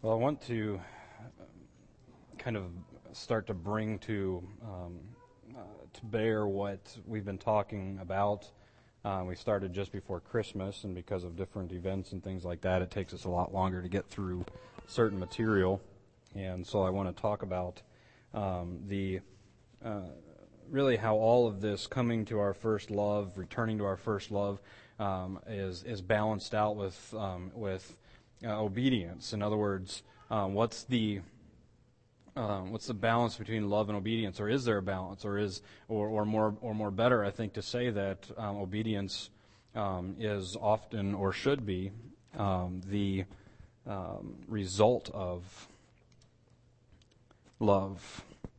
Well, I want to kind of start to bring to bear what we've been talking about. We started just before Christmas, and because of different events and things like that, it takes us a lot longer to get through certain material. And so I want to talk about really how all of this coming to our first love, returning to our first love, is balanced out with obedience. In other words, what's the balance between love and obedience, or is there a balance, or more better, I think, to say that obedience is often, or should be, the result of love.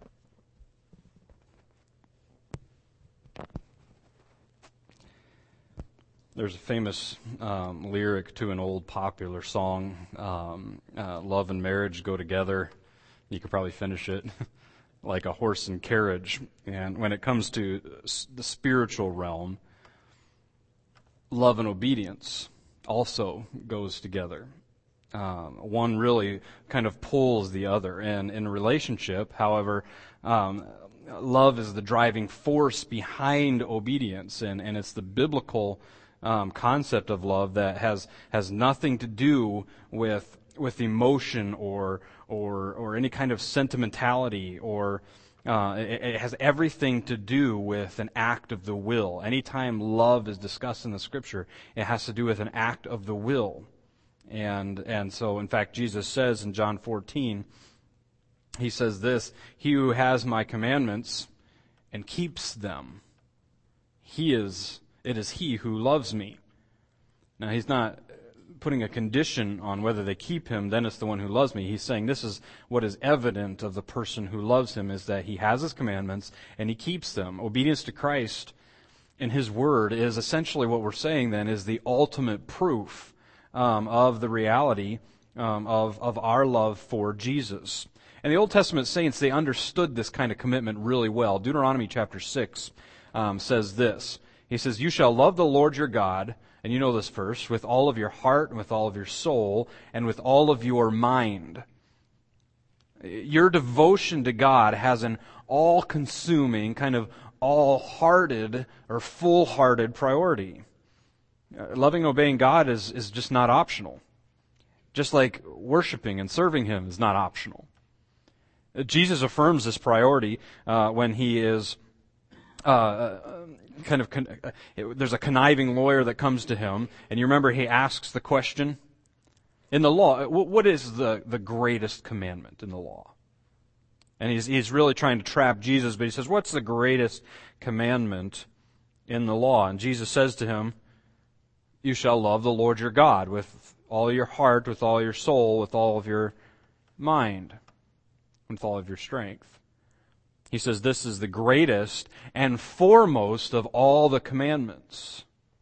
There's a famous lyric to an old popular song, love and marriage go together. You could probably finish it like a horse and carriage. And when it comes to the spiritual realm, love and obedience also goes together. One really kind of pulls the other. And in a relationship, however, love is the driving force behind obedience, and it's the biblical concept of love that has nothing to do with emotion or any kind of sentimentality, or it has everything to do with an act of the will. Anytime love is discussed in the Scripture, it has to do with an act of the will. And so, in fact, Jesus says in John 14, he says this: "He who has my commandments and keeps them, it is he who loves me." Now, he's not putting a condition on whether they keep him, then it's the one who loves me. He's saying this is what is evident of the person who loves him, is that he has his commandments and he keeps them. Obedience to Christ in his word is essentially what we're saying then is the ultimate proof of the reality of our love for Jesus. And the Old Testament saints, they understood this kind of commitment really well. Deuteronomy chapter 6 says this. He says, "You shall love the Lord your God," and you know this verse, "with all of your heart and with all of your soul and with all of your mind." Your devotion to God has an all-consuming, kind of all-hearted or full-hearted priority. Loving and obeying God is just not optional. Just like worshiping and serving Him is not optional. Jesus affirms this priority when He is there's a conniving lawyer that comes to Him, and you remember He asks the question, in the law, what is the greatest commandment in the law? And he's really trying to trap Jesus, but He says, what's the greatest commandment in the law? And Jesus says to him, "You shall love the Lord your God with all your heart, with all your soul, with all of your mind, with all of your strength." He says this is the greatest and foremost of all the commandments.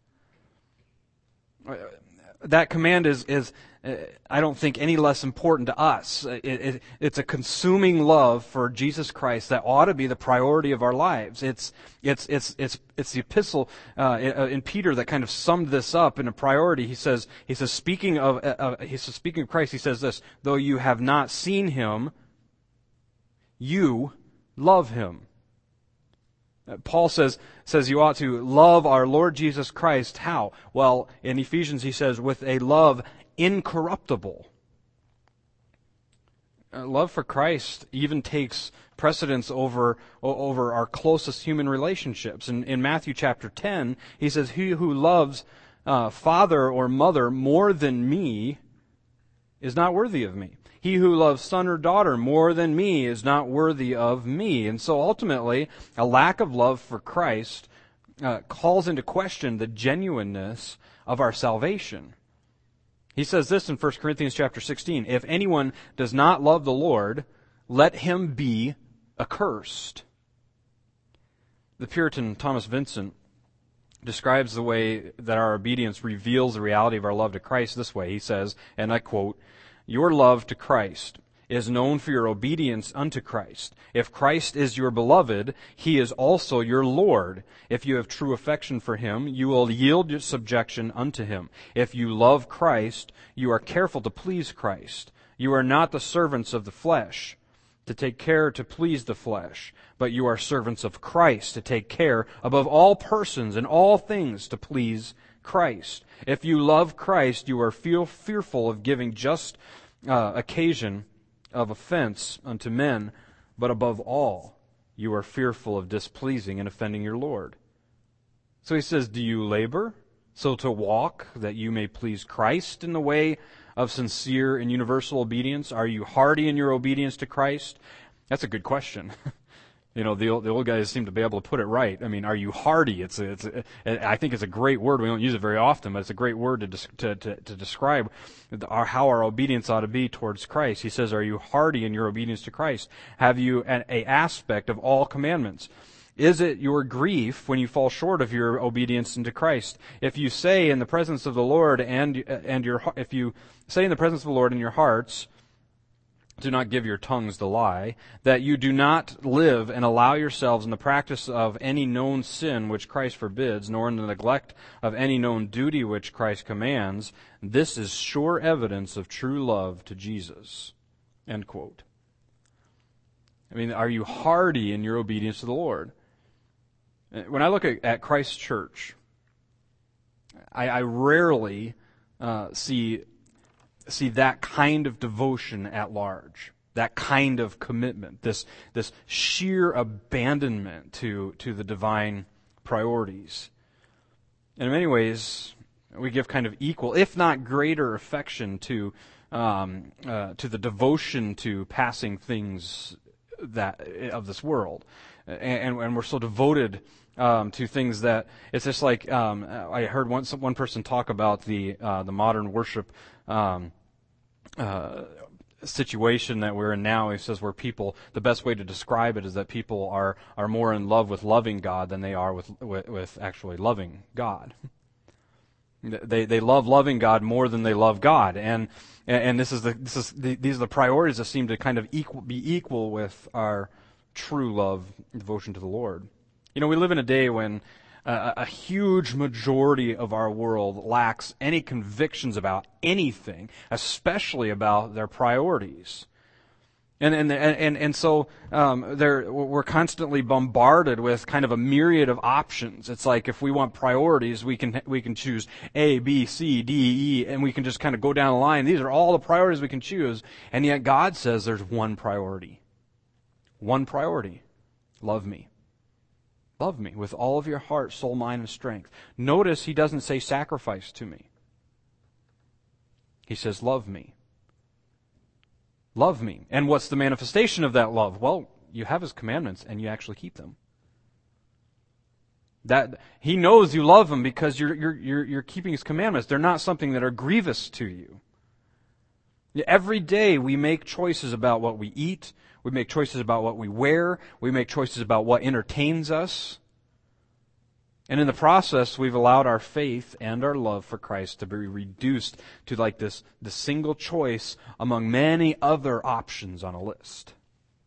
That command is I don't think any less important to us. It's a consuming love for Jesus Christ that ought to be the priority of our lives. It's the epistle in Peter that kind of summed this up in a priority. He says speaking of Christ, he says this: "Though you have not seen Him, you love Him." Paul says you ought to love our Lord Jesus Christ. How? Well, in Ephesians he says, with a love incorruptible. Love for Christ even takes precedence over our closest human relationships. In Matthew chapter 10, he says, "He who loves father or mother more than me is not worthy of me. He who loves son or daughter more than me is not worthy of me." And so ultimately, a lack of love for Christ calls into question the genuineness of our salvation. He says this in 1 Corinthians chapter 16, "If anyone does not love the Lord, let him be accursed." The Puritan Thomas Vincent describes the way that our obedience reveals the reality of our love to Christ this way. He says, and I quote, "Your love to Christ is known for your obedience unto Christ. If Christ is your beloved, he is also your Lord. If you have true affection for him, you will yield your subjection unto him. If you love Christ, you are careful to please Christ. You are not the servants of the flesh, to take care to please the flesh, but you are servants of Christ, to take care above all persons and all things to please Christ. If you love Christ, you are fearful of giving just occasion of offense unto men, but above all, you are fearful of displeasing and offending your Lord. So he says, do you labor so to walk that you may please Christ in the way of sincere and universal obedience? Are you hearty in your obedience to Christ? That's a good question. The old guys seem to be able to put it right. I mean, are you hearty? I think it's a great word. We don't use it very often, but it's a great word to describe how our obedience ought to be towards Christ. He says, are you hearty in your obedience to Christ? Have you an aspect of all commandments? Is it your grief when you fall short of your obedience unto Christ? If you say in the presence of the Lord if you say in the presence of the Lord in your hearts, do not give your tongues the lie, that you do not live and allow yourselves in the practice of any known sin which Christ forbids, nor in the neglect of any known duty which Christ commands, this is sure evidence of true love to Jesus. End quote. I mean, are you hearty in your obedience to the Lord? When I look at Christ's church, I rarely see that kind of devotion at large, that kind of commitment, this sheer abandonment to the divine priorities. And in many ways, we give kind of equal, if not greater, affection to the devotion to passing things of this world, and we're so devoted to things that it's just like I heard one person talk about the modern worship situation that we're in now. He says the best way to describe it is that people are more in love with loving God than they are with actually loving God. They love loving God more than they love God, and these are the priorities that seem to kind of be equal with our true love, devotion to the Lord. We live in a day when a huge majority of our world lacks any convictions about anything, especially about their priorities. And so we're constantly bombarded with kind of a myriad of options. It's like if we want priorities, we can choose A, B, C, D, E, and we can just kind of go down the line. These are all the priorities we can choose, and yet God says there's one priority. One priority. Love me. Love me with all of your heart, soul, mind, and strength. Notice he doesn't say sacrifice to me. He says love me. Love me. And what's the manifestation of that love? Well, you have his commandments and you actually keep them. That he knows you love him because you're keeping his commandments. They're not something that are grievous to you. Every day we make choices about what we eat. We make choices about what we wear. We make choices about what entertains us. And in the process, we've allowed our faith and our love for Christ to be reduced to like the single choice among many other options on a list.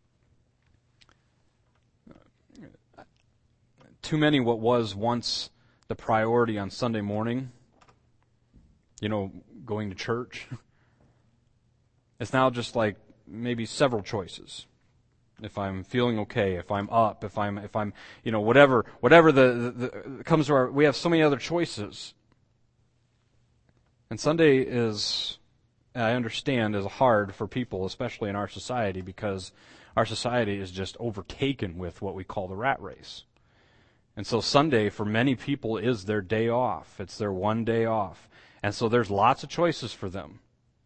Too many what was once the priority on Sunday morning, going to church. It's now just like maybe several choices. If I'm feeling okay, if I'm up, if I'm whatever the comes to our, we have so many other choices. And Sunday is, I understand, is hard for people, especially in our society, because our society is just overtaken with what we call the rat race. And so Sunday, for many people, is their day off. It's their one day off. And so there's lots of choices for them.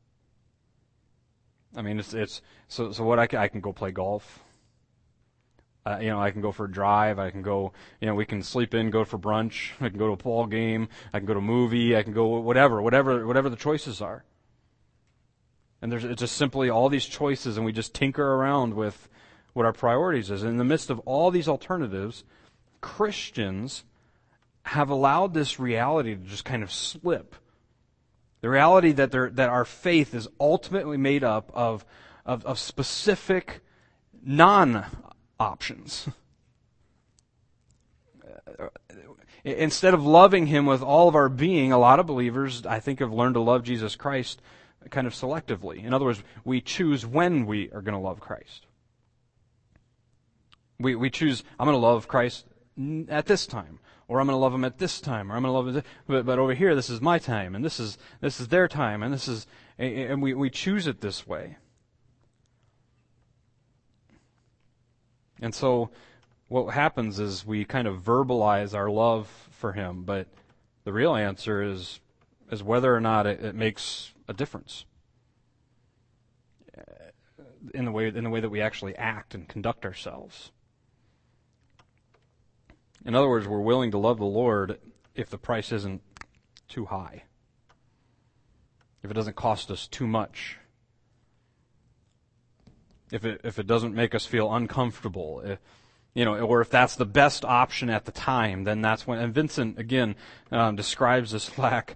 I mean, so what I can go play golf. I can go for a drive. I can go, we can sleep in, go for brunch. I can go to a ball game. I can go to a movie. I can go whatever the choices are. And it's just simply all these choices, and we just tinker around with what our priorities is. And in the midst of all these alternatives, Christians have allowed this reality to just kind of slip. The reality that our faith is ultimately made up of of specific non-options. Instead of loving Him with all of our being, a lot of believers, I think, have learned to love Jesus Christ kind of selectively. In other words, we choose when we are going to love Christ. We choose, I'm going to love Christ at this time, or I'm going to love Him at this time, or I'm going to love Him, but over here, this is my time, and this is their time, and we choose it this way. And so, what happens is we kind of verbalize our love for Him, but the real answer is whether or not it makes a difference in the way that we actually act and conduct ourselves. In other words, we're willing to love the Lord if the price isn't too high, if it doesn't cost us too much, if it doesn't make us feel uncomfortable, or if that's the best option at the time, then that's when. And Vincent again describes this lack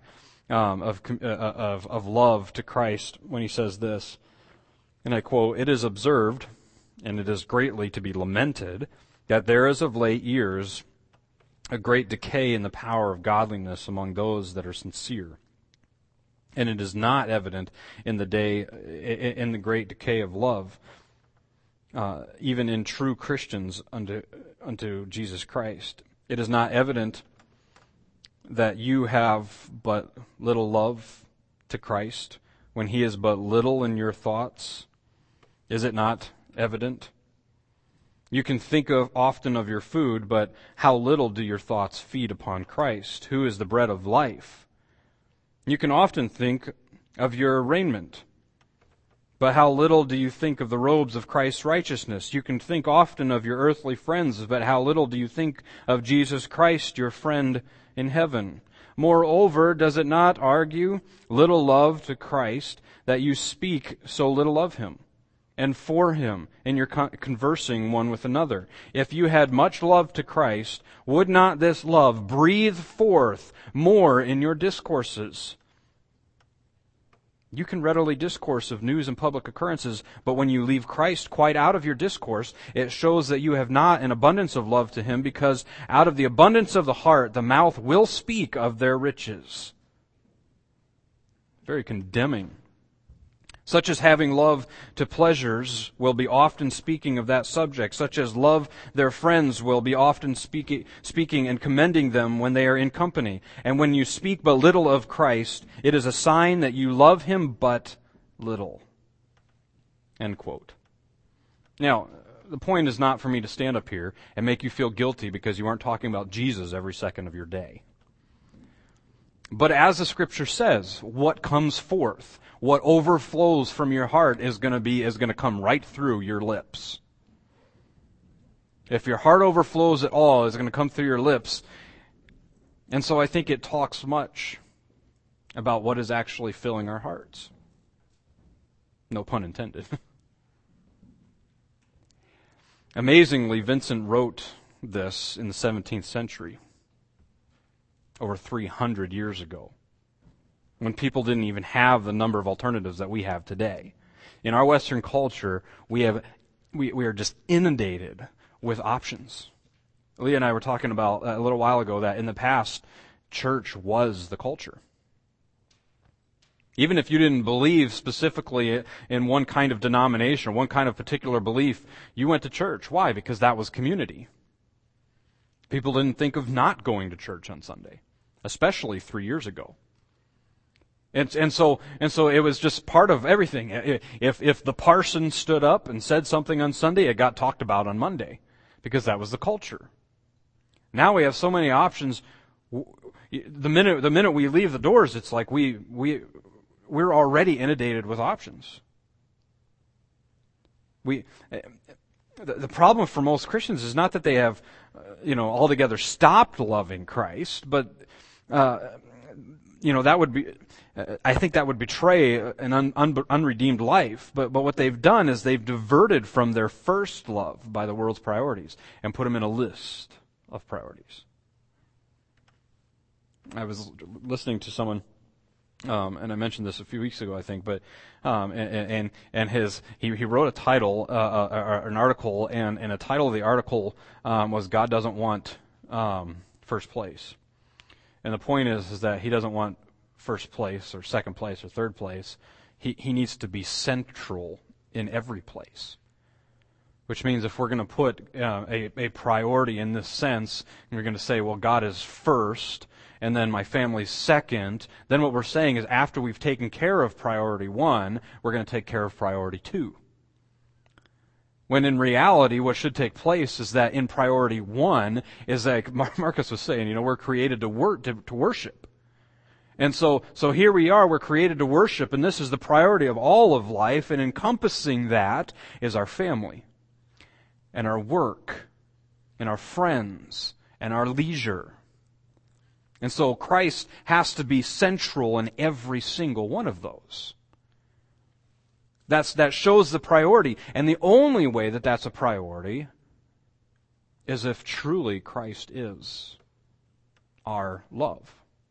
of love to Christ when he says this, and I quote: "It is observed, and it is greatly to be lamented, that there is of late years a great decay in the power of godliness among those that are sincere. And it is not evident in the great decay of love, even in true Christians unto Jesus Christ. It is not evident that you have but little love to Christ when He is but little in your thoughts. Is it not evident? You can think often of your food, but how little do your thoughts feed upon Christ, who is the bread of life? You can often think of your raiment, but how little do you think of the robes of Christ's righteousness? You can think often of your earthly friends, but how little do you think of Jesus Christ, your friend in heaven? Moreover, does it not argue little love to Christ that you speak so little of Him and for Him in your conversing one with another? If you had much love to Christ, would not this love breathe forth more in your discourses? You can readily discourse of news and public occurrences, but when you leave Christ quite out of your discourse, it shows that you have not an abundance of love to Him, because out of the abundance of the heart, the mouth will speak of their riches." Very condemning. Such as having love to pleasures will be often speaking of that subject. Such as love their friends will be often speaking and commending them when they are in company. And when you speak but little of Christ, it is a sign that you love Him but little. End quote. Now, the point is not for me to stand up here and make you feel guilty because you aren't talking about Jesus every second of your day. But as the Scripture says, what comes forth, what overflows from your heart is going to come right through your lips. If your heart overflows at all, it's going to come through your lips. And so I think it talks much about what is actually filling our hearts. No pun intended. Amazingly, Vincent wrote this in the 17th century, over 300 years ago, when people didn't even have the number of alternatives that we have today. In our Western culture, we are just inundated with options. Leah and I were talking about a little while ago that in the past, church was the culture. Even if you didn't believe specifically in one kind of denomination, one kind of particular belief, you went to church. Why? Because that was community. People didn't think of not going to church on Sunday, especially 3 years ago. And so it was just part of everything. If the parson stood up and said something on Sunday, it got talked about on Monday, because that was the culture. Now we have so many options. The minute we leave the doors, it's like we're already inundated with options. The problem for most Christians is not that they have, altogether stopped loving Christ, but that would be. I think that would betray an unredeemed life. But what they've done is they've diverted from their first love by the world's priorities and put them in a list of priorities. I was listening to someone and I mentioned this a few weeks ago, I think, but he wrote a title, an article, and a title of the article was "God Doesn't Want First Place," and the point is that he doesn't want first place or second place or third place. He needs to be central in every place. Which means if we're going to put a priority in this sense, and we're going to say, well, God is first, and then my family's second, then what we're saying is after we've taken care of priority 1, we're going to take care of priority 2. When in reality, what should take place is that in priority 1 is like Marcus was saying, we're created to worship. And so here we are, we're created to worship, and this is the priority of all of life, and encompassing that is our family, and our work, and our friends, and our leisure. And so Christ has to be central in every single one of those. That shows the priority. And the only way that that's a priority is if truly Christ is our love.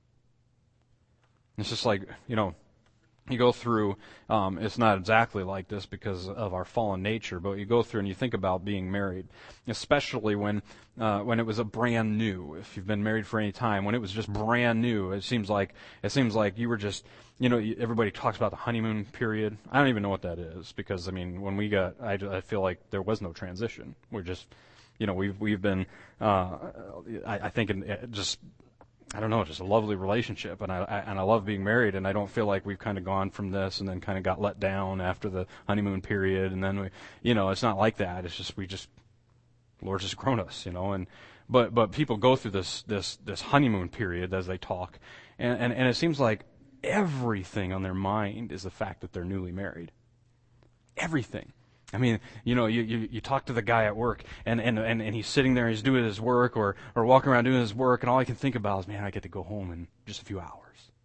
It's just like, you go through, it's not exactly like this because of our fallen nature, but you go through and you think about being married, especially when it was a brand new. If you've been married for any time, when it was just brand new, it seems like you were just, everybody talks about the honeymoon period. I don't even know what that is because when we got, I feel like there was no transition. We're just, we've been, I think just a lovely relationship, and I love being married, and I don't feel like we've kind of gone from this and then kind of got let down after the honeymoon period, and then it's not like that. It's just the Lord's just grown us, and but people go through this honeymoon period as they talk, and it seems like everything on their mind is the fact that they're newly married. Everything. You talk to the guy at work, and he's sitting there, he's doing his work, or walking around doing his work, and all I can think about is, man, I get to go home in just a few hours.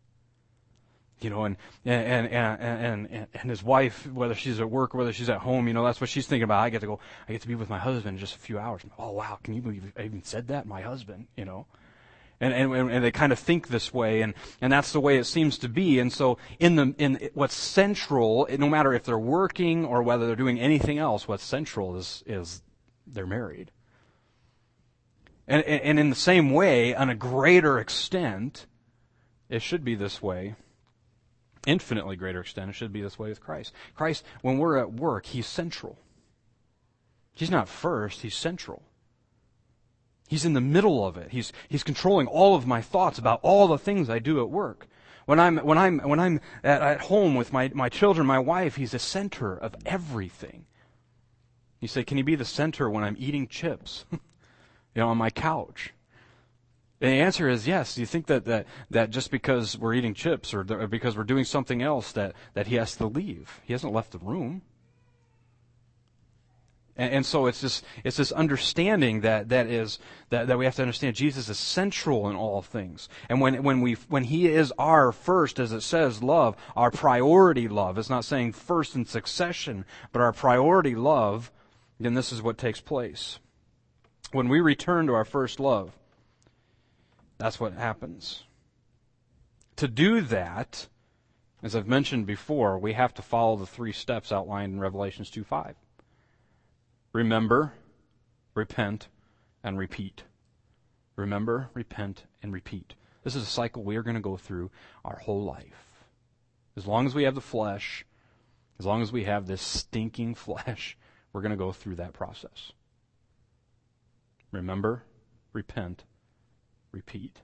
And his wife, whether she's at work or whether she's at home, that's what she's thinking about. I get to be with my husband in just a few hours. Oh wow, can you believe I even said that? My husband, And they kind of think this way, and that's the way it seems to be. And so in what's central, no matter if they're working or whether they're doing anything else, what's central is they're married. And in the same way, on a greater extent, it should be this way. Infinitely greater extent, it should be this way with Christ. Christ, when we're at work, He's central. He's not first, He's central. He's in the middle of it. He's controlling all of my thoughts about all the things I do at work. When I'm at home with my children, my wife, He's the center of everything. You say, can He be the center when I'm eating chips, on my couch? And the answer is yes. Do you think that just because we're eating chips or because we're doing something else that He has to leave? He hasn't left the room. And so it's this understanding that we have to understand Jesus is central in all things. And when He is our first, as it says, love, our priority love, it's not saying first in succession, but our priority love, then this is what takes place. When we return to our first love, that's what happens. To do that, as I've mentioned before, we have to follow the 3 steps outlined in Revelations 2:5. Remember, repent, and repeat. Remember, repent, and repeat. This is a cycle we are going to go through our whole life. As long as we have the flesh, as long as we have this stinking flesh, we're going to go through that process. Remember, repent, repeat.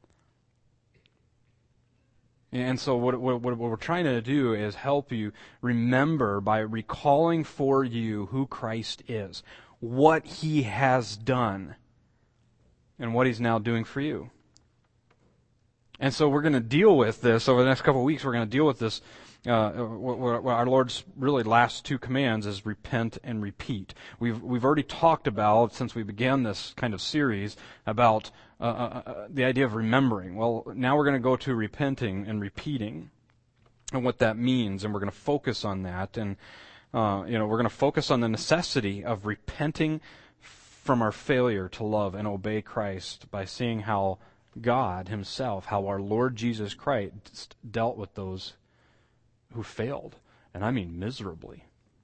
And so what we're trying to do is help you remember by recalling for you who Christ is, what He has done, and what He's now doing for you. And so we're going to deal with this over the next couple of weeks. We're going to deal with this. Our Lord's really last 2 commands is repent and repeat. We've already talked about, since we began this kind of series, about the idea of remembering. Well, now we're going to go to repenting and repeating, and what that means, and we're going to focus on that. And we're going to focus on the necessity of repenting from our failure to love and obey Christ by seeing how God himself, how our Lord Jesus Christ dealt with those who failed. And I mean miserably.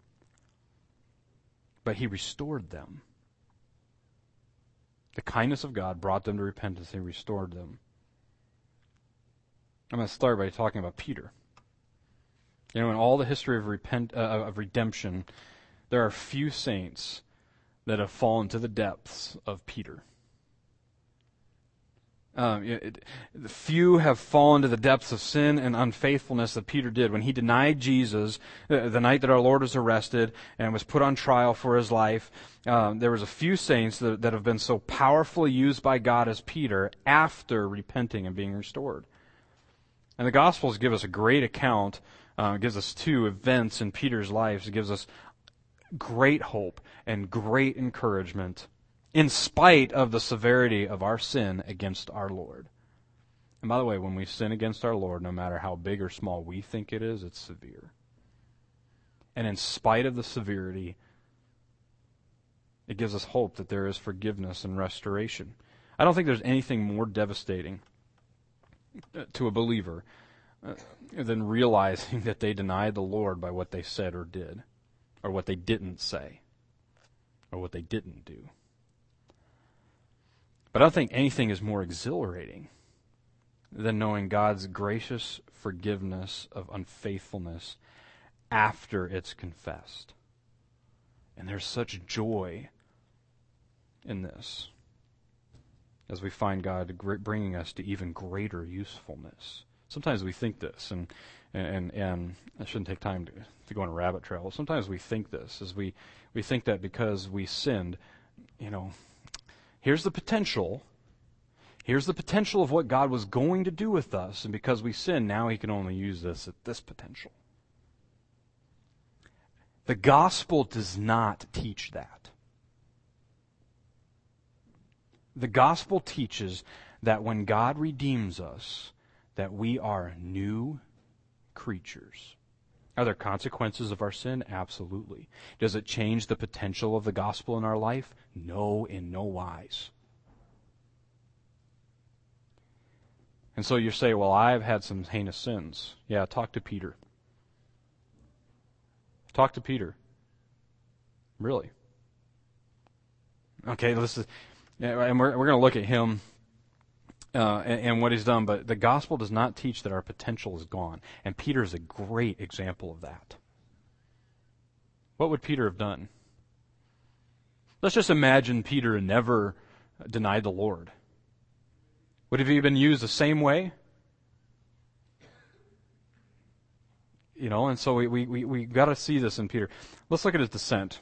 But he restored them. The kindness of God brought them to repentance. He restored them. I'm going to start by talking about Peter. You know, in all the history of redemption, there are few saints that have fallen to the depths of Peter. Few have fallen to the depths of sin and unfaithfulness that Peter did when he denied Jesus the night that our Lord was arrested and was put on trial for his life. There was a few saints that have been so powerfully used by God as Peter after repenting and being restored. And the Gospels give us a great account. Gives us two events in Peter's life. It gives us great hope and great encouragement in spite of the severity of our sin against our Lord. And by the way, when we sin against our Lord, no matter how big or small we think it is, it's severe. And in spite of the severity, it gives us hope that there is forgiveness and restoration. I don't think there's anything more devastating to a believer than realizing that they denied the Lord by what they said or did, or what they didn't say, or what they didn't do. But I don't think anything is more exhilarating than knowing God's gracious forgiveness of unfaithfulness after it's confessed. And there's such joy in this as we find God bringing us to even greater usefulness. Sometimes we think this, and I shouldn't take time to go on a rabbit trail. Sometimes we think this, as we think that because we sinned, here's the potential of what God was going to do with us, and because we sinned, now he can only use this at this potential. The gospel does not teach that. The gospel teaches that when God redeems us, that we are new creatures. Are there consequences of our sin? Absolutely. Does it change the potential of the gospel in our life? No, in no wise. And so you say, well, I've had some heinous sins. Yeah, talk to Peter. Talk to Peter. Really. Okay, and we're going to look at him and what he's done, but the gospel does not teach that our potential is gone. And Peter is a great example of that. What would Peter have done? Let's just imagine Peter never denied the Lord. Would he have been used the same way? And so we got to see this in Peter. Let's look at his descent.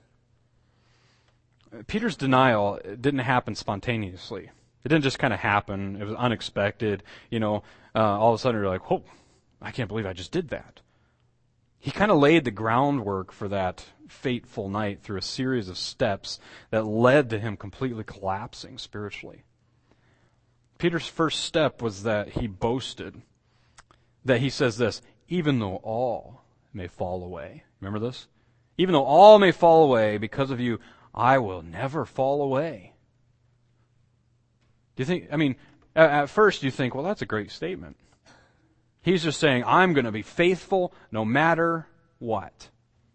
Peter's denial didn't happen spontaneously. It didn't just kind of happen. It was unexpected. All of a sudden you're like, "Whoa, I can't believe I just did that." He kind of laid the groundwork for that fateful night through a series of steps that led to him completely collapsing spiritually. Peter's first step was that he boasted. That he says this, even though all may fall away. Remember this? Even though all may fall away because of you, I will never fall away. Do you think, at first you think, well, that's a great statement. He's just saying, I'm going to be faithful no matter what.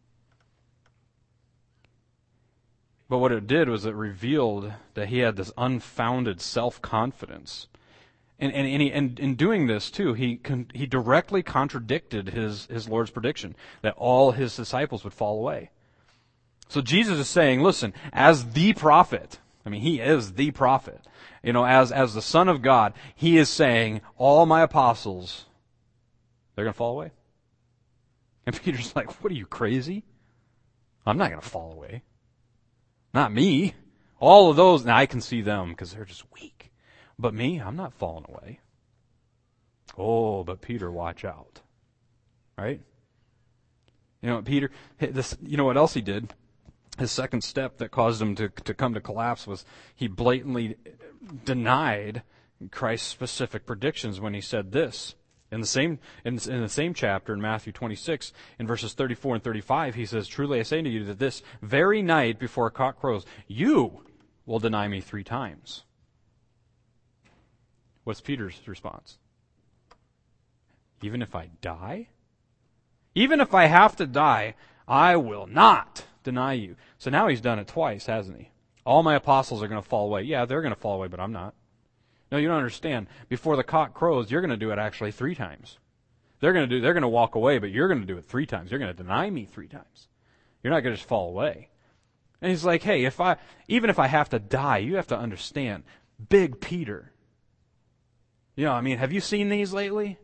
But what it did was it revealed that he had this unfounded self-confidence. And in doing this, too, he directly contradicted his Lord's prediction that all his disciples would fall away. So Jesus is saying, listen, as the prophet, he is the prophet. As the Son of God, he is saying, all my apostles, they're going to fall away. And Peter's like, what are you, crazy? I'm not going to fall away. Not me. All of those, now I can see them because they're just weak. But me, I'm not falling away. Oh, but Peter, watch out. Right? Peter, what else he did? His second step that caused him to come to collapse was he blatantly denied Christ's specific predictions when he said this. In the same chapter in Matthew 26, in verses 34 and 35, he says, truly I say to you that this very night before a cock crows, you will deny me 3 times. What's Peter's response? Even if I die? Even if I have to die, I will not deny you. So now he's done it twice, hasn't he? All my apostles are going to fall away. Yeah, they're going to fall away, but I'm not. No, you don't understand. Before the cock crows, you're going to do it actually 3 times. They're going to walk away, but you're going to do it 3 times. You're going to deny me 3 times. You're not going to just fall away. And he's like, hey, even if I have to die, you have to understand, Big Peter. Have you seen these lately?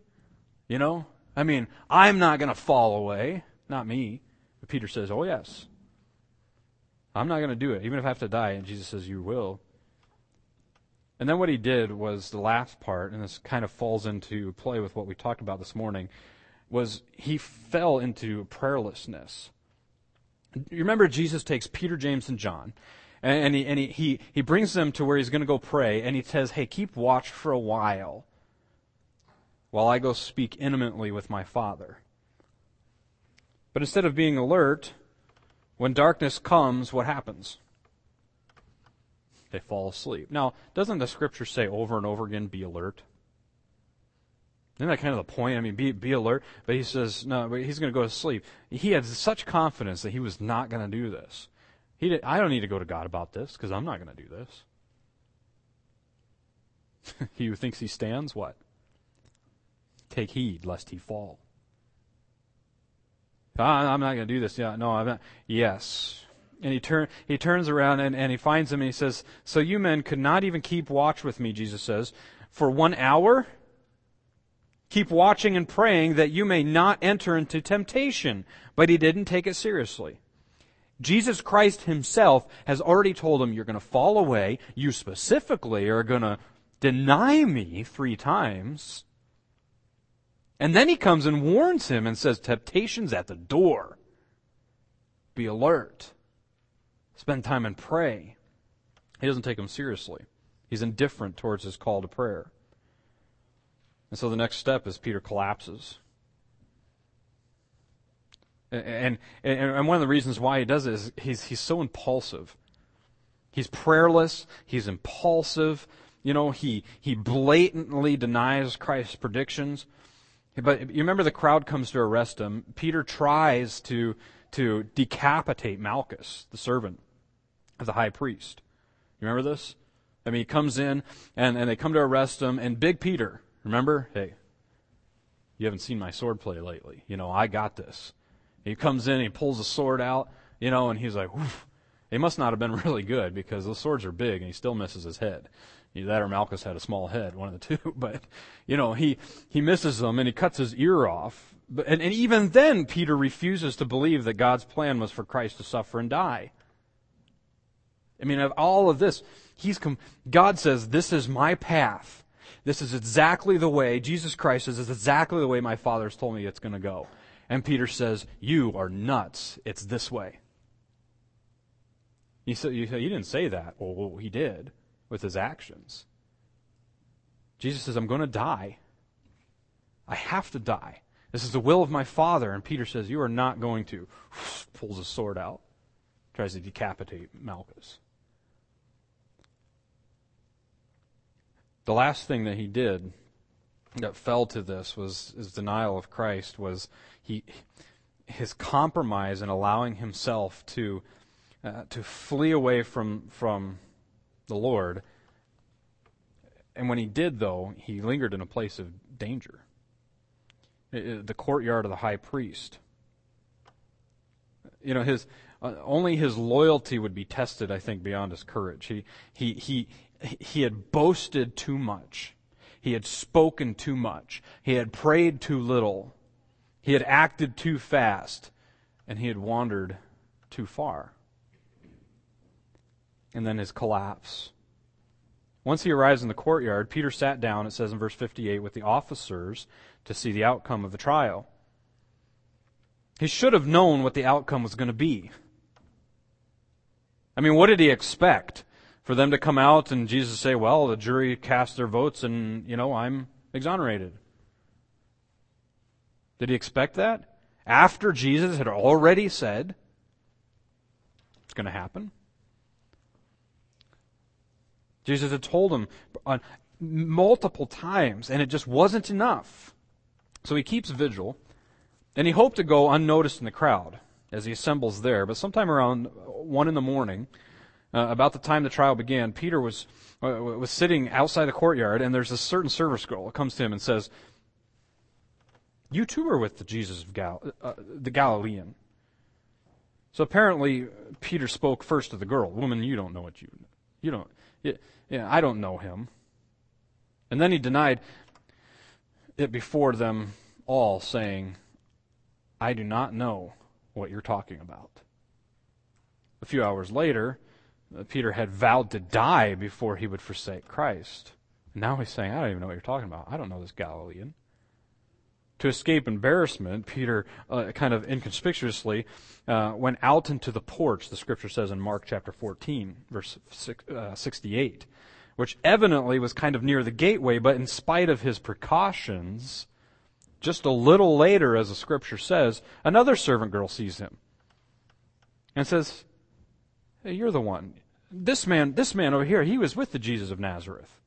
I'm not going to fall away. Not me. But Peter says, oh yes. I'm not going to do it, even if I have to die. And Jesus says, you will. And then what he did was the last part, and this kind of falls into play with what we talked about this morning, was he fell into prayerlessness. You remember Jesus takes Peter, James, and John, and he brings them to where he's going to go pray, and he says, hey, keep watch for a while I go speak intimately with my Father. But instead of being alert, when darkness comes, what happens? They fall asleep. Now, doesn't the Scripture say over and over again, be alert? Isn't that kind of the point? Be alert. But he says, no, but he's going to go to sleep. He had such confidence that he was not going to do this. I don't need to go to God about this because I'm not going to do this. He who thinks he stands, what? Take heed lest he fall. I'm not going to do this. Yeah, no, I'm not. Yes. And he turns around and he finds him and he says, so you men could not even keep watch with me, Jesus says, for 1 hour? Keep watching and praying that you may not enter into temptation. But he didn't take it seriously. Jesus Christ himself has already told him, you're going to fall away. You specifically are going to deny me 3 times. And then he comes and warns him and says, temptation's at the door. Be alert. Spend time and pray. He doesn't take him seriously. He's indifferent towards his call to prayer. And so the next step is Peter collapses. And one of the reasons why he does it is he's so impulsive. He's prayerless. He's impulsive. He blatantly denies Christ's predictions. But you remember the crowd comes to arrest him. Peter tries to decapitate Malchus, the servant of the high priest. You remember this? He comes in and they come to arrest him, and Big Peter, remember? Hey, you haven't seen my swordplay lately. I got this. He comes in, he pulls the sword out, and he's like, woof. He must not have been really good because those swords are big and he still misses his head. Either that or Malchus had a small head, one of the two. But, he misses them and he cuts his ear off. And even then, Peter refuses to believe that God's plan was for Christ to suffer and die. Of all of this, God says, this is my path. This is exactly the way, Jesus Christ says, this is exactly the way my Father's told me it's going to go. And Peter says, you are nuts. It's this way. You say, you didn't say that. Well, he did with his actions. Jesus says, I'm going to die. I have to die. This is the will of my Father. And Peter says, you are not going to. Pulls his sword out. Tries to decapitate Malchus. The last thing that he did that fell to this was his denial of Christ, was his compromise in allowing himself to flee away from the Lord. And when he did, though, he lingered in a place of danger. The courtyard of the high priest. Only his loyalty would be tested, I think, beyond his courage. He had boasted too much. He had spoken too much. He had prayed too little. He had acted too fast. And he had wandered too far. And then his collapse. Once he arrives in the courtyard, Peter sat down, it says in verse 58, with the officers to see the outcome of the trial. He should have known what the outcome was going to be. What did he expect? For them to come out and Jesus say, well, the jury cast their votes and, I'm exonerated. Did he expect that? After Jesus had already said it's going to happen? Jesus had told him multiple times, and it just wasn't enough. So he keeps vigil, and he hoped to go unnoticed in the crowd as he assembles there. But sometime around 1 a.m, about the time the trial began, Peter was sitting outside the courtyard, and there's a certain service girl that comes to him and says, "You too are with the Jesus of the Galilean." So apparently Peter spoke first to the girl. "Woman, you don't know what you don't. I don't know him." And then he denied it before them all, saying, "I do not know what you're talking about." A few hours later, Peter had vowed to die before he would forsake Christ. And now he's saying, "I don't even know what you're talking about. I don't know this Galilean." To escape embarrassment, Peter kind of inconspicuously went out into the porch, the scripture says in Mark chapter 14, verse 68, which evidently was kind of near the gateway, but in spite of his precautions, just a little later, as the scripture says, another servant girl sees him and says, "Hey, you're the one. This man over here, he was with the Jesus of Nazareth."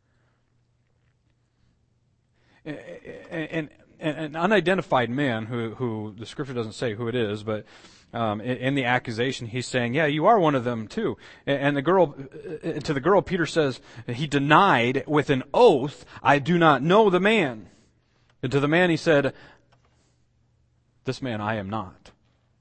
And an unidentified man who the scripture doesn't say who it is, but in the accusation he's saying, "Yeah, you are one of them too." And to the girl, Peter says he denied with an oath, "I do not know the man." And to the man he said, "This man I am not."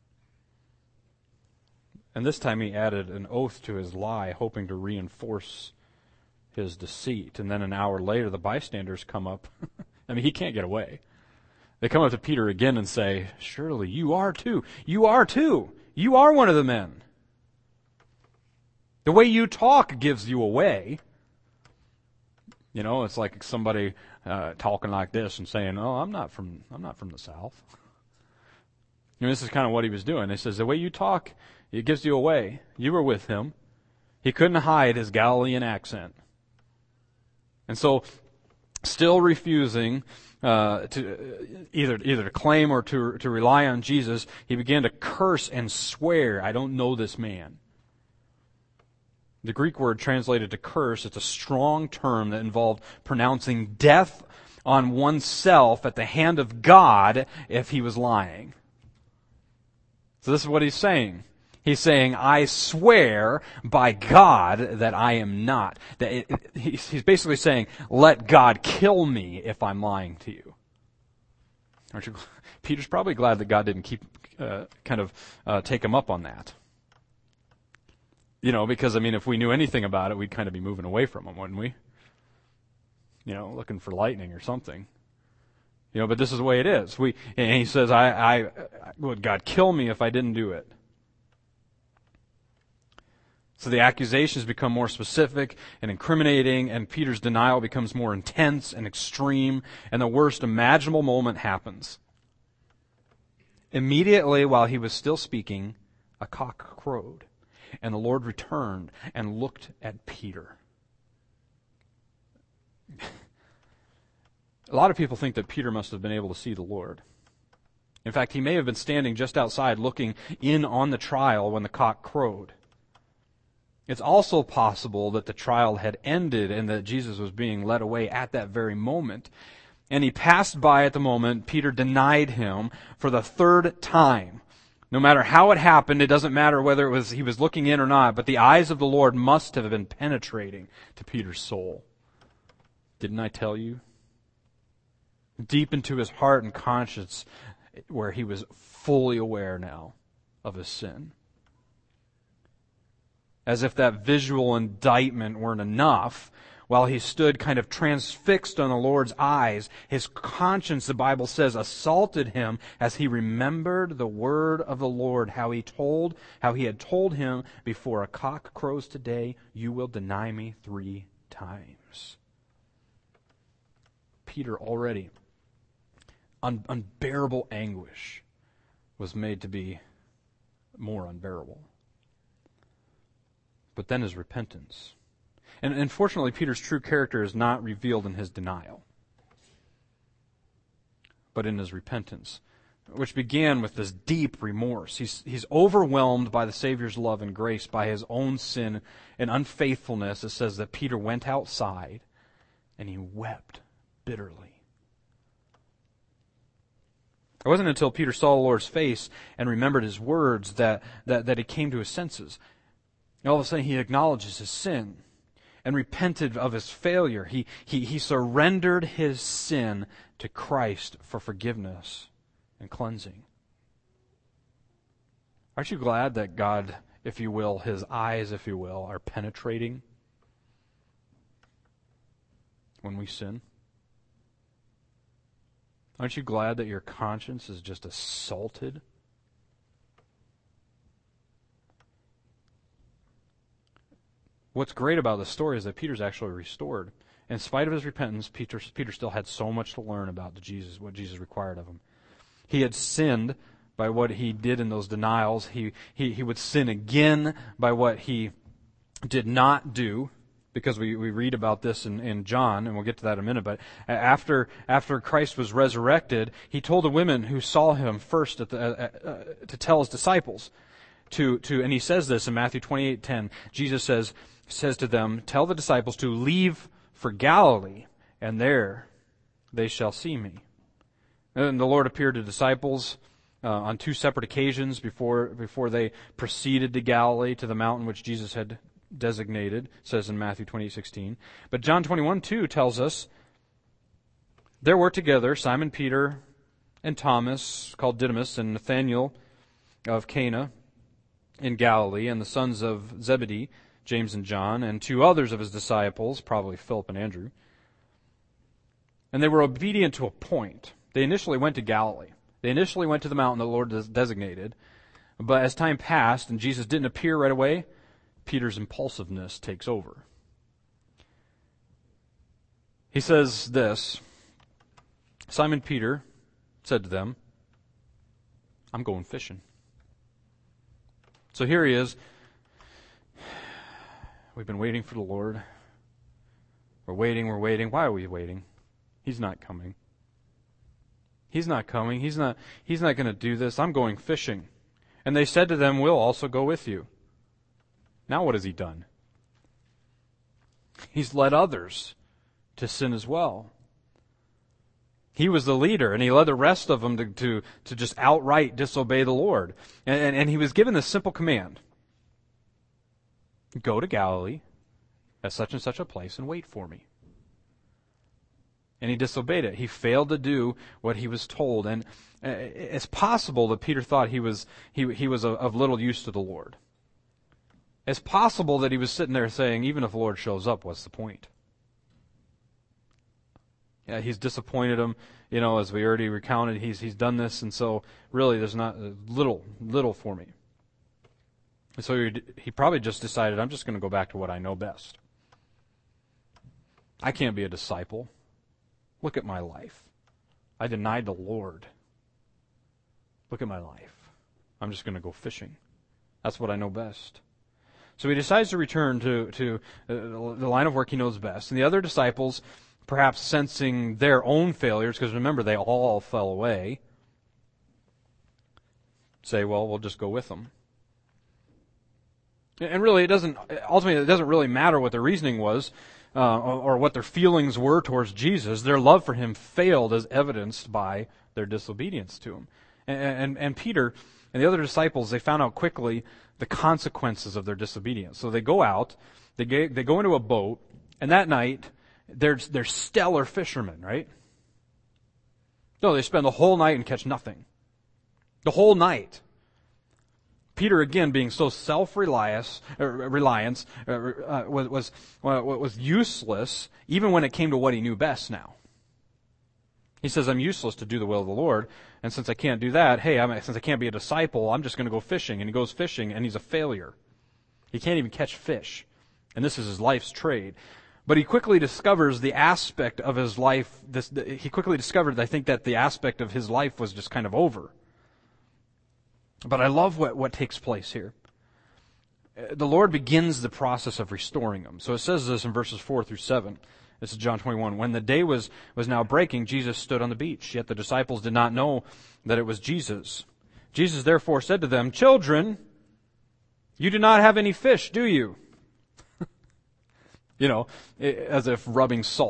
And this time he added an oath to his lie, hoping to reinforce his deceit. And then an hour later, the bystanders come up. I mean, he can't get away. They come up to Peter again and say, "Surely you are too. You are too. You are one of the men. The way you talk gives you away." You know, it's like somebody talking like this and saying, "Oh, I'm not from the South." You know, this is kind of what he was doing. He says, "The way you talk, it gives you away. You were with him." He couldn't hide his Galilean accent. And so, still refusing to either to claim or to rely on Jesus, he began to curse and swear, "I don't know this man." The Greek word translated to curse, it's a strong term that involved pronouncing death on oneself at the hand of God if he was lying. So this is what he's saying. He's saying, "I swear by God that I am not." He's basically saying, "Let God kill me if I'm lying to you." Aren't you? Peter's probably glad that God didn't take him up on that. You know, because, I mean, if we knew anything about it, we'd kind of be moving away from him, wouldn't we? You know, looking for lightning or something. You know, but this is the way it is. And he says, would God kill me if I didn't do it? So the accusations become more specific and incriminating, and Peter's denial becomes more intense and extreme, and the worst imaginable moment happens. Immediately while he was still speaking, a cock crowed, and the Lord returned and looked at Peter. A lot of people think that Peter must have been able to see the Lord. In fact, he may have been standing just outside looking in on the trial when the cock crowed. It's also possible that the trial had ended and that Jesus was being led away at that very moment. And he passed by at the moment. Peter denied him for the third time. No matter how it happened, it doesn't matter whether he was looking in or not, but the eyes of the Lord must have been penetrating to Peter's soul. Didn't I tell you? Deep into his heart and conscience, where he was fully aware now of his sin. As if that visual indictment weren't enough, while he stood kind of transfixed on the Lord's eyes, his conscience, the Bible says, assaulted him as he remembered the word of the Lord, how he had told him, "Before a cock crows today, you will deny me 3 times." Peter already, unbearable anguish was made to be more unbearable. But then his repentance. And unfortunately, Peter's true character is not revealed in his denial, but in his repentance, which began with this deep remorse. He's overwhelmed by the Savior's love and grace, by his own sin and unfaithfulness. It says that Peter went outside and he wept bitterly. It wasn't until Peter saw the Lord's face and remembered his words that he came to his senses. And all of a sudden he acknowledges his sin and repented of his failure. He surrendered his sin to Christ for forgiveness and cleansing. Aren't you glad that God, if you will, his eyes, if you will, are penetrating when we sin? Aren't you glad that your conscience is just assaulted? What's great about this story is that Peter's actually restored. In spite of his repentance, Peter still had so much to learn about Jesus, what Jesus required of him. He had sinned by what he did in those denials. He would sin again by what he did not do, because we read about this in John, and we'll get to that in a minute. But after Christ was resurrected, he told the women who saw him first to tell his disciples and he says this in Matthew 28:10. Jesus says to them, "Tell the disciples to leave for Galilee, and there they shall see me." And the Lord appeared to disciples on two separate occasions before they proceeded to Galilee, to the mountain which Jesus had designated, says in Matthew 28:16. But John 21:2 tells us, there were together Simon Peter and Thomas, called Didymus, and Nathanael of Cana in Galilee, and the sons of Zebedee, James and John, and two others of his disciples, probably Philip and Andrew. And they were obedient to a point. They initially went to Galilee. They initially went to the mountain the Lord designated. But as time passed and Jesus didn't appear right away, Peter's impulsiveness takes over. He says this, Simon Peter said to them, "I'm going fishing." So here he is. We've been waiting for the Lord. We're waiting. Why are we waiting? He's not coming. He's not coming. He's not going to do this. I'm going fishing. And they said to them, "We'll also go with you." Now what has he done? He's led others to sin as well. He was the leader, and he led the rest of them to just outright disobey the Lord. And he was given this simple command: go to Galilee at such and such a place and wait for me. And he disobeyed it. He failed to do what he was told. And it's possible that Peter thought he was of little use to the Lord. It's possible that he was sitting there saying, even if the Lord shows up, what's the point? Yeah, he's disappointed him, as we already recounted. He's done this, and so really there's not little for me. And so he probably just decided, I'm just going to go back to what I know best. I can't be a disciple. Look at my life. I denied the Lord. Look at my life. I'm just going to go fishing. That's what I know best. So he decides to return to the line of work he knows best. And the other disciples, perhaps sensing their own failures, because remember, they all fell away, say, well, we'll just go with them. And really, it doesn't really matter what their reasoning was, or what their feelings were towards Jesus. Their love for him failed as evidenced by their disobedience to him. And Peter and the other disciples, they found out quickly the consequences of their disobedience. So they go out, they go into a boat, and that night, they're stellar fishermen, right? No, they spend the whole night and catch nothing. The whole night. Peter, again, being so self-reliant, was useless, even when it came to what he knew best now. He says, I'm useless to do the will of the Lord, and since I can't do that, since I can't be a disciple, I'm just going to go fishing. And he goes fishing, and he's a failure. He can't even catch fish. And this is his life's trade. But he quickly discovers the aspect of his life, he quickly discovered, I think, that the aspect of his life was just kind of over. But I love what takes place here. The Lord begins the process of restoring him. So it says this in verses 4 through 7. This is John 21. When the day was now breaking, Jesus stood on the beach. Yet the disciples did not know that it was Jesus. Jesus therefore said to them, "Children, you do not have any fish, do you?" As if rubbing salt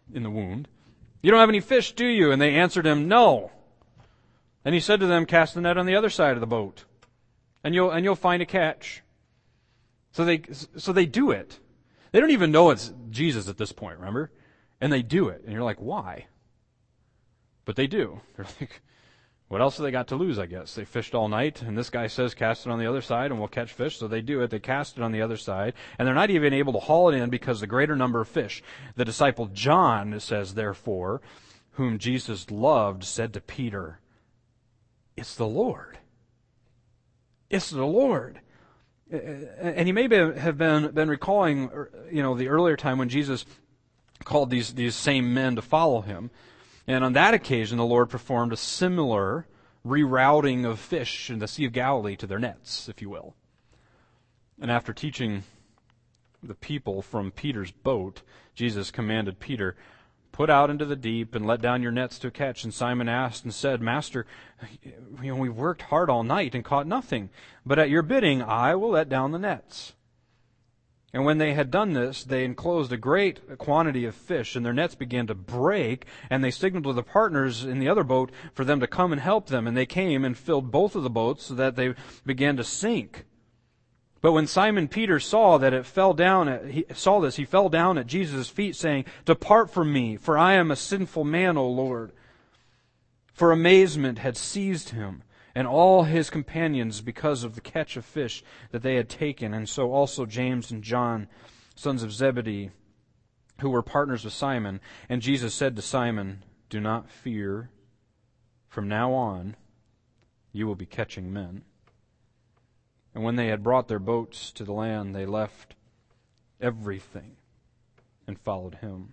in the wound. You don't have any fish, do you? And they answered him, no. And he said to them, cast the net on the other side of the boat, and you'll find a catch. So they do it. They don't even know it's Jesus at this point, remember? And they do it. And you're like, why? But they do. They're like, what else have they got to lose, I guess? They fished all night, and this guy says, cast it on the other side, and we'll catch fish. So they do it. They cast it on the other side, and they're not even able to haul it in because the greater number of fish. The disciple John, it says, therefore, whom Jesus loved, said to Peter, it's the Lord. It's the Lord. And he may have been recalling, the earlier time when Jesus called these same men to follow him. And on that occasion, the Lord performed a similar rerouting of fish in the Sea of Galilee to their nets, if you will. And after teaching the people from Peter's boat, Jesus commanded Peter, put out into the deep and let down your nets to catch. And Simon asked and said, Master, we've worked hard all night and caught nothing. But at your bidding, I will let down the nets. And when they had done this, they enclosed a great quantity of fish, and their nets began to break, and they signaled to the partners in the other boat for them to come and help them. And they came and filled both of the boats so that they began to sink. But when Simon Peter saw that he fell down at Jesus' feet, saying, Depart from me, for I am a sinful man, O Lord. For amazement had seized him and all his companions because of the catch of fish that they had taken, and so also James and John, sons of Zebedee, who were partners with Simon. And Jesus said to Simon, Do not fear. From now on, you will be catching men. And when they had brought their boats to the land, they left everything and followed him.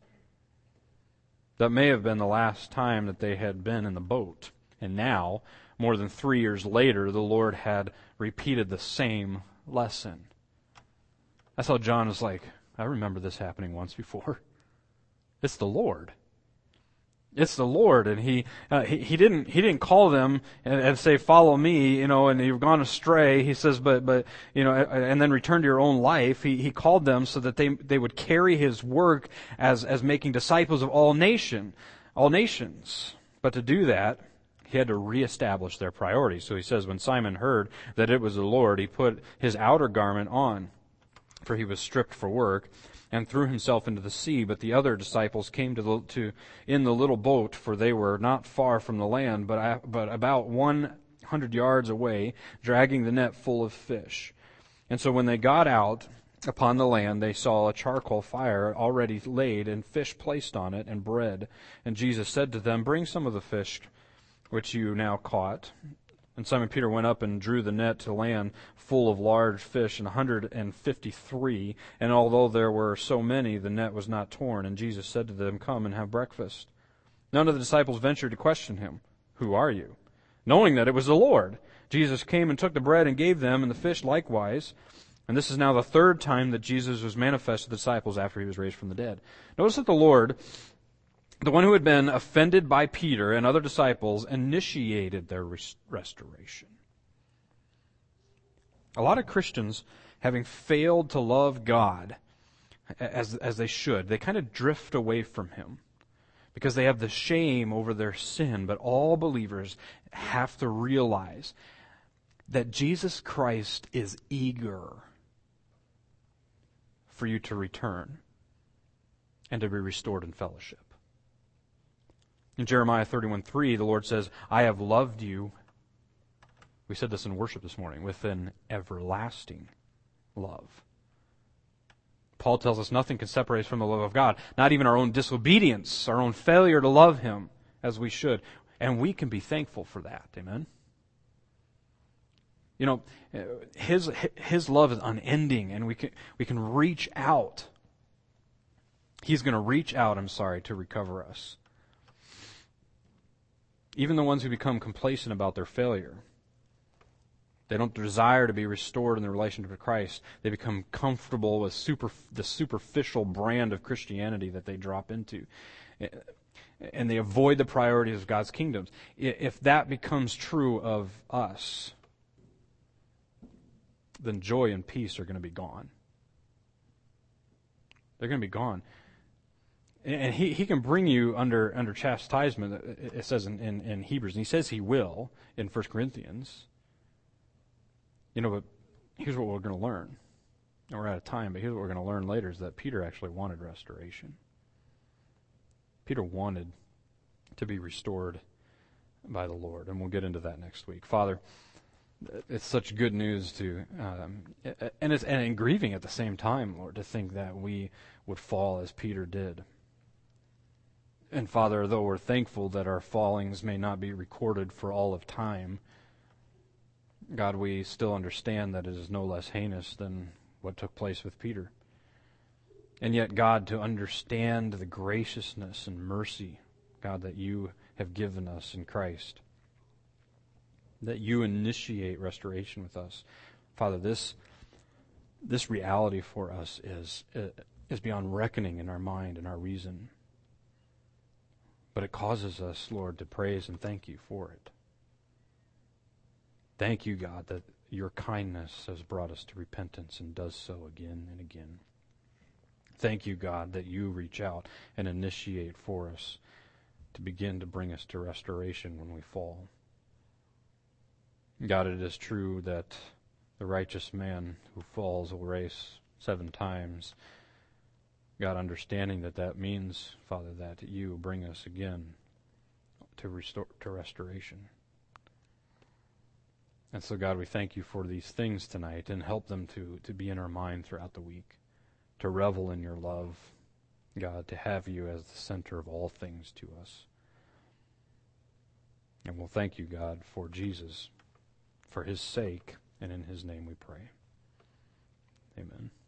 That may have been the last time that they had been in the boat. And now, more than 3 years later, the Lord had repeated the same lesson. That's how John is like, I remember this happening once before. It's the Lord. It's the Lord, and he didn't call them and say, follow me, and you've gone astray. He says, but and then return to your own life. He called them so that they would carry his work as making disciples of all nations. But to do that, he had to reestablish their priorities. So he says, when Simon heard that it was the Lord, he put his outer garment on, for he was stripped for work, and threw himself into the sea. But the other disciples came in the little boat, for they were not far from the land, but about 100 yards away, dragging the net full of fish. And so when they got out upon the land, they saw a charcoal fire already laid, and fish placed on it, and bread. And Jesus said to them, Bring some of the fish which you now caught. And Simon Peter went up and drew the net to land full of large fish, and 153. And although there were so many, the net was not torn. And Jesus said to them, Come and have breakfast. None of the disciples ventured to question him, Who are you? Knowing that it was the Lord. Jesus came and took the bread and gave them, and the fish likewise. And this is now the third time that Jesus was manifest to the disciples after he was raised from the dead. Notice that the Lord, the one who had been offended by Peter and other disciples, initiated their restoration. A lot of Christians, having failed to love God as they should, they kind of drift away from him because they have the shame over their sin. But all believers have to realize that Jesus Christ is eager for you to return and to be restored in fellowship. In Jeremiah 31:3, the Lord says, I have loved you, we said this in worship this morning, with an everlasting love. Paul tells us nothing can separate us from the love of God, not even our own disobedience, our own failure to love him as we should. And we can be thankful for that. Amen? His love is unending, and we can reach out. He's going to reach out, to recover us. Even the ones who become complacent about their failure, they don't desire to be restored in their relationship with Christ. They become comfortable with the superficial brand of Christianity that they drop into. And they avoid the priorities of God's kingdom. If that becomes true of us, then joy and peace are going to be gone. They're going to be gone. And he can bring you under chastisement, it says in Hebrews, and he says he will in 1 Corinthians. But here's what we're going to learn. And we're out of time, but here's what we're going to learn later is that Peter actually wanted restoration. Peter wanted to be restored by the Lord, and we'll get into that next week. Father, it's such good news and grieving at the same time, Lord, to think that we would fall as Peter did. And Father, though we're thankful that our fallings may not be recorded for all of time, God, we still understand that it is no less heinous than what took place with Peter. And yet, God, to understand the graciousness and mercy, God, that you have given us in Christ, that you initiate restoration with us. Father, this reality for us is beyond reckoning in our mind and our reason. But it causes us, Lord, to praise and thank you for it. Thank you, God, that your kindness has brought us to repentance and does so again and again. Thank you, God, that you reach out and initiate for us to begin to bring us to restoration when we fall. God, it is true that the righteous man who falls will race 7 times. God, understanding that means, Father, that you bring us again to restoration. And so, God, we thank you for these things tonight and help them to be in our mind throughout the week, to revel in your love, God, to have you as the center of all things to us. And we'll thank you, God, for Jesus, for his sake, and in his name we pray. Amen.